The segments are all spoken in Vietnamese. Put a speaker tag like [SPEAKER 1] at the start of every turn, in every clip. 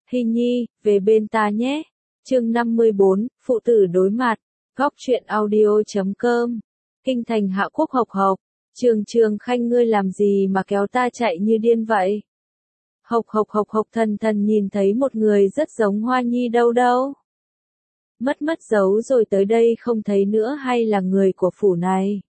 [SPEAKER 1] Hy Nhi, về bên ta nhé. Chương 54, phụ tử đối mặt. Góc truyện audio.com. Kinh thành Hạ Quốc Hộc Hộc. Trường Khanh, ngươi làm gì mà kéo ta chạy như điên vậy? Hộc Hộc thần nhìn thấy một người rất giống Hoa Nhi đâu. Mất dấu rồi tới đây không thấy nữa, hay là người của phủ này?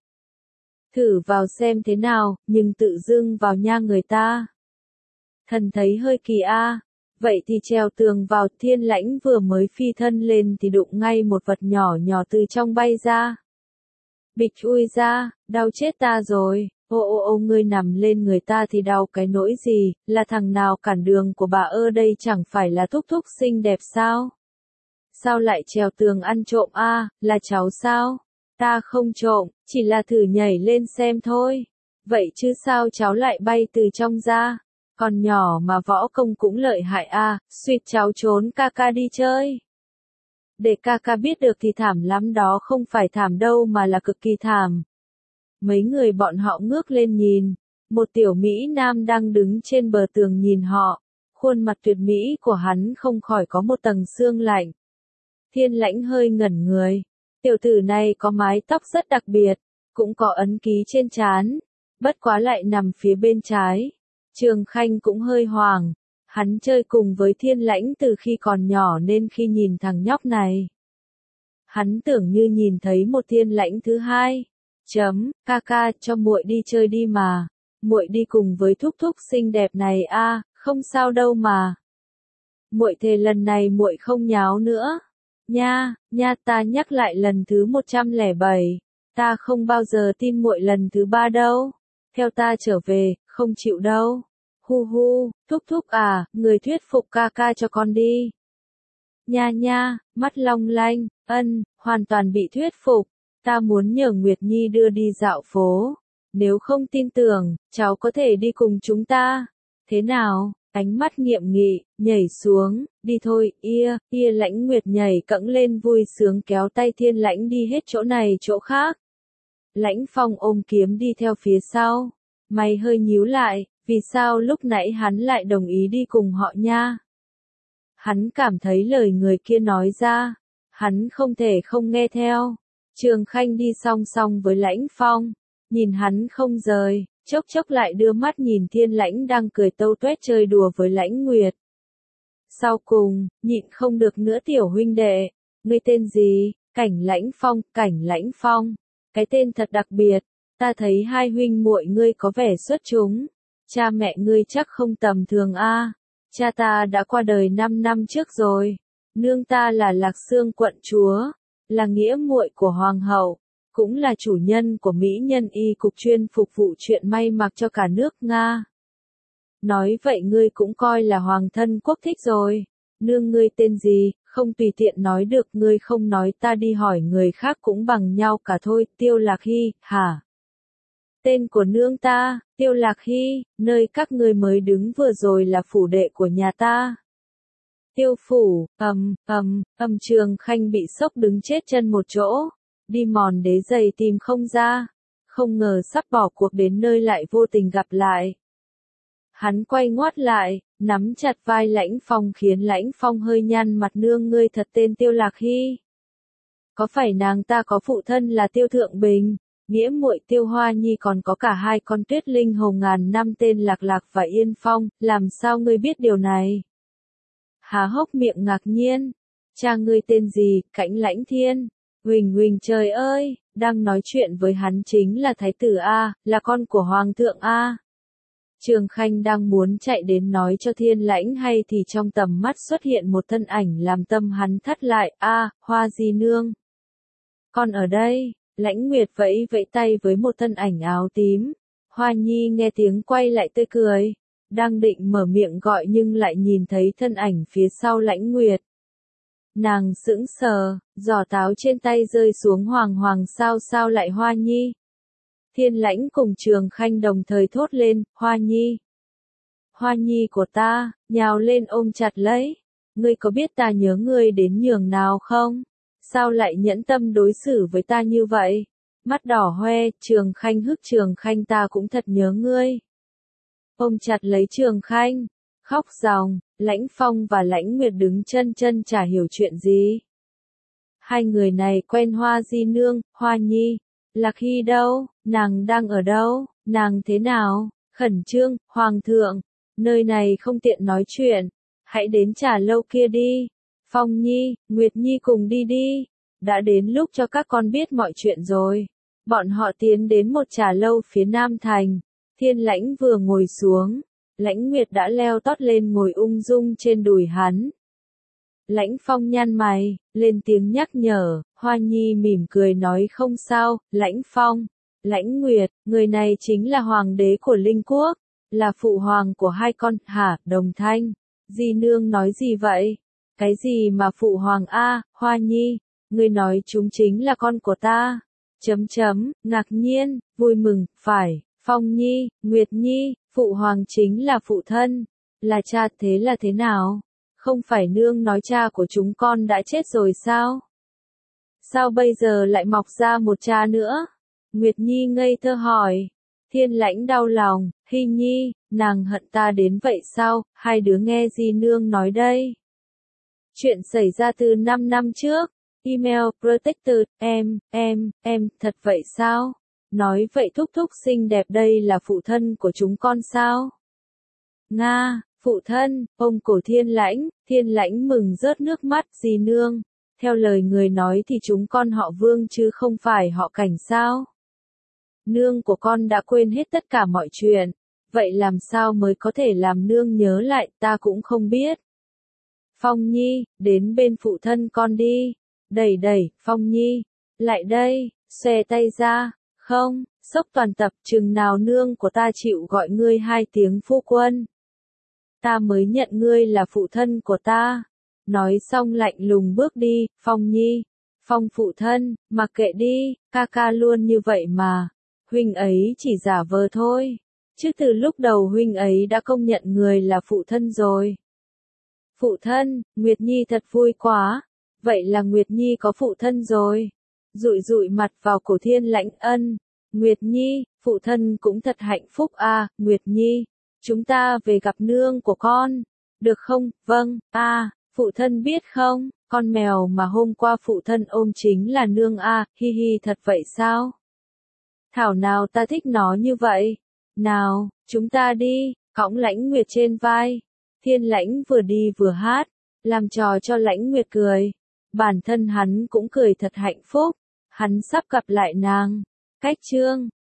[SPEAKER 1] Thử vào xem thế nào, nhưng tự dưng vào nha người ta. Thần thấy hơi kỳ a. Vậy thì trèo tường vào. Thiên Lãnh vừa mới phi thân lên thì đụng ngay một vật nhỏ từ trong bay ra. Bịch, ui ra, đau chết ta rồi. Ô, ngươi nằm lên người ta thì đau cái nỗi gì, là thằng nào cản đường của bà ơ đây, chẳng phải là thúc xinh đẹp sao? Sao lại trèo tường ăn trộm a? Là cháu sao? Ta không trộm, chỉ là thử nhảy lên xem thôi. Vậy chứ sao cháu lại bay từ trong ra? Còn nhỏ mà võ công cũng lợi hại a, suýt cháu trốn ca đi chơi. Để ca biết được thì thảm lắm đó, không phải thảm đâu mà là cực kỳ thảm. Mấy người bọn họ ngước lên nhìn, một tiểu Mỹ Nam đang đứng trên bờ tường nhìn họ, khuôn mặt tuyệt mỹ của hắn không khỏi có một tầng sương lạnh. Thiên Lãnh hơi ngẩn người, tiểu tử này có mái tóc rất đặc biệt, cũng có ấn ký trên trán, bất quá lại nằm phía bên trái. Trường Khanh cũng hơi hoảng, hắn chơi cùng với Thiên Lãnh từ khi còn nhỏ nên khi nhìn thằng nhóc này, hắn tưởng như nhìn thấy một Thiên Lãnh thứ hai. Ca, cho muội đi chơi đi mà. Muội đi cùng với thúc xinh đẹp này a, không sao đâu mà. Muội thề lần này muội không nháo nữa. Nha, ta nhắc lại lần thứ 107, ta không bao giờ tin muội lần thứ 3 đâu. Theo ta trở về, không chịu đâu. Hu, thúc à, người thuyết phục ca cho con đi. Nha, mắt long lanh, hoàn toàn bị thuyết phục. Ta muốn nhờ Nguyệt Nhi đưa đi dạo phố. Nếu không tin tưởng, cháu có thể đi cùng chúng ta. Thế nào? Ánh mắt nghiệm nghị, nhảy xuống, đi thôi, ia Lãnh Nguyệt nhảy cẫng lên vui sướng kéo tay Thiên Lãnh đi hết chỗ này chỗ khác. Lãnh Phong ôm kiếm đi theo phía sau. Mày hơi nhíu lại, vì sao lúc nãy hắn lại đồng ý đi cùng họ nha? Hắn cảm thấy lời người kia nói ra, hắn không thể không nghe theo. Trường Khanh đi song song với Lãnh Phong, nhìn hắn không rời, chốc lại đưa mắt nhìn Thiên Lãnh đang cười tâu tuét chơi đùa với Lãnh Nguyệt. Sau cùng, nhịn không được nữa, tiểu huynh đệ, ngươi tên gì? Cảnh Lãnh Phong, cái tên thật đặc biệt, ta thấy hai huynh muội ngươi có vẻ xuất chúng, cha mẹ ngươi chắc không tầm thường a. Cha ta đã qua đời 5 năm trước rồi, nương ta là Lạc Xương quận chúa, là nghĩa muội của hoàng hậu, cũng là chủ nhân của mỹ nhân y cục chuyên phục vụ chuyện may mặc cho cả nước Nga. Nói vậy ngươi cũng coi là hoàng thân quốc thích rồi. Nương ngươi tên gì, không tùy tiện nói được, ngươi không nói ta đi hỏi người khác cũng bằng nhau cả thôi. Tiêu Lạc Hy, hả? Tên của nương ta, Tiêu Lạc Hy, nơi các ngươi mới đứng vừa rồi là phủ đệ của nhà ta. Tiêu phủ, Trường Khanh bị sốc đứng chết chân một chỗ, đi mòn đế giày tìm không ra, không ngờ sắp bỏ cuộc đến nơi lại vô tình gặp lại. Hắn quay ngoắt lại, nắm chặt vai Lãnh Phong khiến Lãnh Phong hơi nhăn mặt. Nương ngươi thật tên Tiêu Lạc Hy? Có phải nàng ta có phụ thân là Tiêu Thượng Bình, nghĩa muội Tiêu Hoa Nhi, còn có cả hai con Tuyết Linh Hồng ngàn năm tên Lạc và Yên Phong, làm sao ngươi biết điều này? Há hốc miệng ngạc nhiên. Cha ngươi tên gì? Cảnh Lãnh Thiên. Huỳnh trời ơi, đang nói chuyện với hắn chính là thái tử a, là con của hoàng thượng a. Trường Khanh đang muốn chạy đến nói cho Thiên Lãnh hay thì trong tầm mắt xuất hiện một thân ảnh làm tâm hắn thắt lại. Hoa di nương. Con ở đây. Lãnh Nguyệt vẫy tay với một thân ảnh áo tím. Hoa Nhi nghe tiếng quay lại tươi cười, đang định mở miệng gọi nhưng lại nhìn thấy thân ảnh phía sau Lãnh Nguyệt. Nàng sững sờ, giỏ táo trên tay rơi xuống hoàng, sao lại Hoa Nhi? Thiên Lãnh cùng Trường Khanh đồng thời thốt lên, Hoa Nhi. Hoa Nhi của ta, nhào lên ôm chặt lấy. Ngươi có biết ta nhớ ngươi đến nhường nào không? Sao lại nhẫn tâm đối xử với ta như vậy? Mắt đỏ hoe, Trường Khanh hức. Trường Khanh, ta cũng thật nhớ ngươi. Ôm chặt lấy Trường Khanh. Khóc ròng, Lãnh Phong và Lãnh Nguyệt đứng chân chân chả hiểu chuyện gì. Hai người này quen Hoa Di Nương, Hoa Nhi. Lạc Hy đâu, nàng đang ở đâu, nàng thế nào? Khẩn trương, Hoàng thượng, nơi này không tiện nói chuyện, hãy đến trà lâu kia đi. Phong Nhi, Nguyệt Nhi cùng đi đi. Đã đến lúc cho các con biết mọi chuyện rồi. Bọn họ tiến đến một trà lâu phía Nam Thành. Thiên Lãnh vừa ngồi xuống, Lãnh Nguyệt đã leo tót lên ngồi ung dung trên đùi hắn. Lãnh Phong nhăn mày, lên tiếng nhắc nhở, Hoa Nhi mỉm cười nói không sao, Lãnh Phong, Lãnh Nguyệt, người này chính là hoàng đế của Linh Quốc, là phụ hoàng của hai con, hả, Đồng Thanh, Di Nương nói gì vậy? Cái gì mà phụ hoàng a, Hoa Nhi, ngươi nói chúng chính là con của ta. Ngạc nhiên, vui mừng, phải, Phong Nhi, Nguyệt Nhi, phụ hoàng chính là phụ thân, là cha thế là thế nào? Không phải nương nói cha của chúng con đã chết rồi sao? Sao bây giờ lại mọc ra một cha nữa? Nguyệt Nhi ngây thơ hỏi. Thiên Lãnh đau lòng, Hy Nhi, nàng hận ta đến vậy sao? Hai đứa nghe gì nương nói đây? Chuyện xảy ra từ 5 năm trước. Email Protected, em, thật vậy sao? Nói vậy thúc thúc xinh đẹp đây là phụ thân của chúng con sao? Nga, phụ thân, ông cổ Thiên Lãnh mừng rớt nước mắt, dì nương. Theo lời người nói thì chúng con họ Vương chứ không phải họ Cảnh sao? Nương của con đã quên hết tất cả mọi chuyện. Vậy làm sao mới có thể làm nương nhớ lại, ta cũng không biết. Phong Nhi, đến bên phụ thân con đi. Đẩy, Phong Nhi. Lại đây, xòe tay ra. Không, sốc toàn tập, chừng nào nương của ta chịu gọi ngươi 2 tiếng phu quân. Ta mới nhận ngươi là phụ thân của ta. Nói xong lạnh lùng bước đi, Phong Nhi. Phong phụ thân, mặc kệ đi, ca luôn như vậy mà. Huynh ấy chỉ giả vờ thôi. Chứ từ lúc đầu huynh ấy đã công nhận người là phụ thân rồi. Phụ thân, Nguyệt Nhi thật vui quá. Vậy là Nguyệt Nhi có phụ thân rồi. Dụi mặt vào cổ Thiên Lãnh ân. Nguyệt Nhi, phụ thân cũng thật hạnh phúc à, Nguyệt Nhi. Chúng ta về gặp nương của con. Được không? Vâng, phụ thân biết không, con mèo mà hôm qua phụ thân ôm chính là nương a, hi hi thật vậy sao? Thảo nào ta thích nó như vậy. Nào, chúng ta đi, cõng Lãnh Nguyệt trên vai. Thiên Lãnh vừa đi vừa hát, làm trò cho Lãnh Nguyệt cười. Bản thân hắn cũng cười thật hạnh phúc, hắn sắp gặp lại nàng. Cách chương